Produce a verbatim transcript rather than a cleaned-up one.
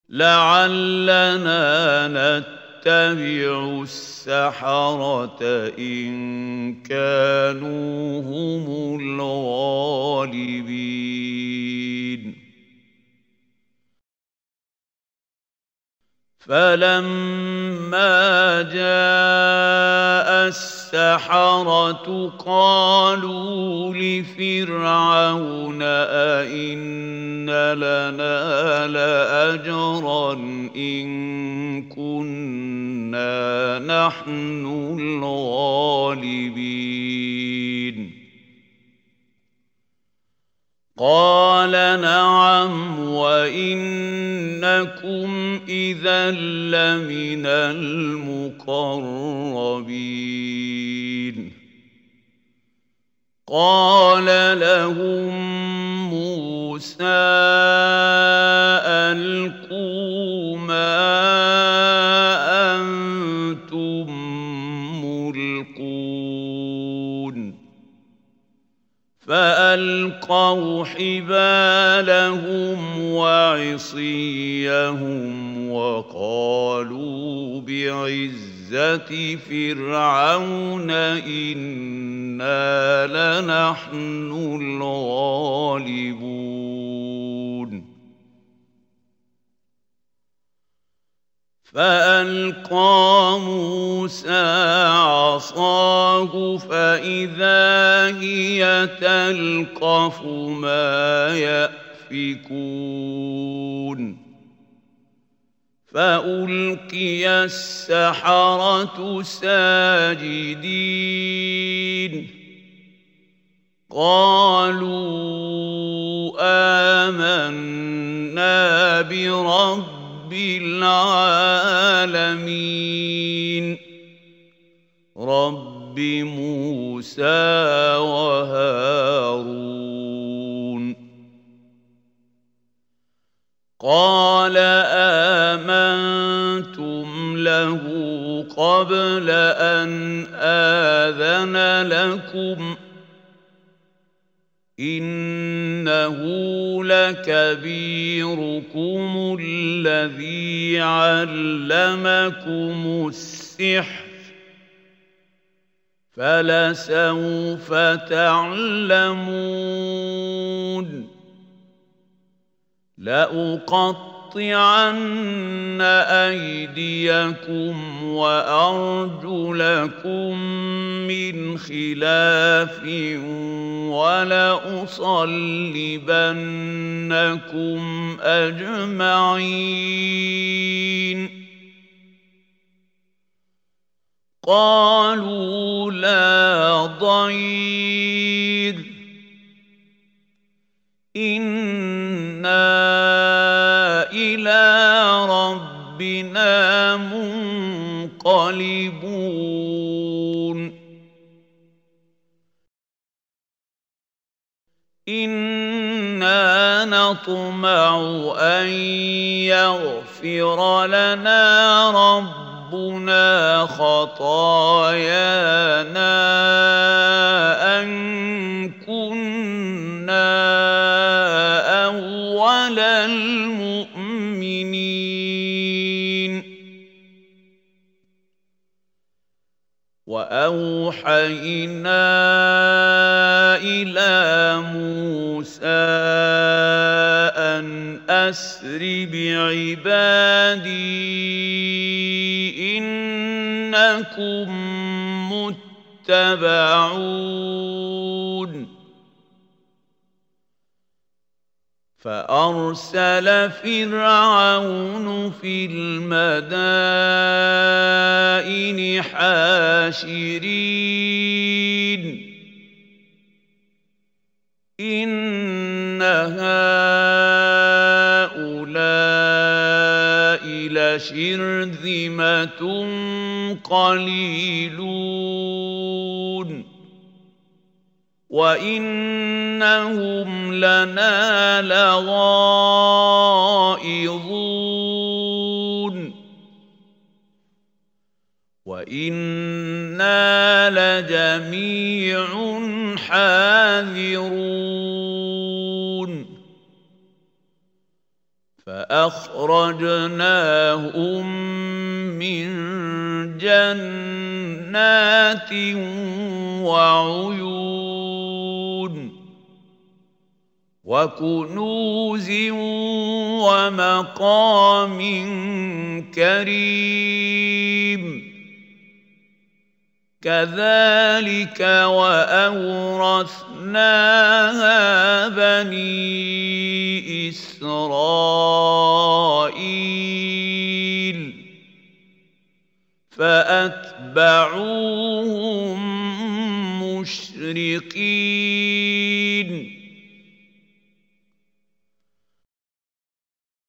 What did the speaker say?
لعلنا نتبع السحرة إن كانوا هم الغالبين فلما جاء السحرة قالوا لفرعون أئن لنا لأجرا إن كنا نحن الغالبين قال نعم وإنكم إذا لمن المقربين قال لهم موسى ألقوا ما أنتم ملقون فألقوا حبالهم وعصيهم وقالوا بعزة فرعون إنا لنحن الغالبون فألقى موسى عصاه فإذا هي تلقف ما يأفكون فألقي السحرة ساجدين قالوا آمنا برب رب العالمين رب موسى وهارون قال آمنتم له قبل أن آذن لكم إنه لكبيركم الذي علمكم السحر فلسوف تعلمون لأقطعن أيديكم وأرجلكم من خلاف ولأصلبنكم أجمعين قالوا لا ضير إنا إلى ربنا منقلبون إنا نطمع أن يغفر لنا ربنا خطايانا أن كنا أول المؤمنين وأوحينا إلى موسى أن أسر بعبادي إنكم متبعون فأرسل فرعون في المدائن حاشرين إن هؤلاء لشرذمة قليلون وإنهم لنا لغائظون وإنا لجميع حاذرون فأخرجناهم من جنات وعيون وكنوز ومقام كريم كذلك وأورثناها بني إسرائيل فأتبعوهم مشرقين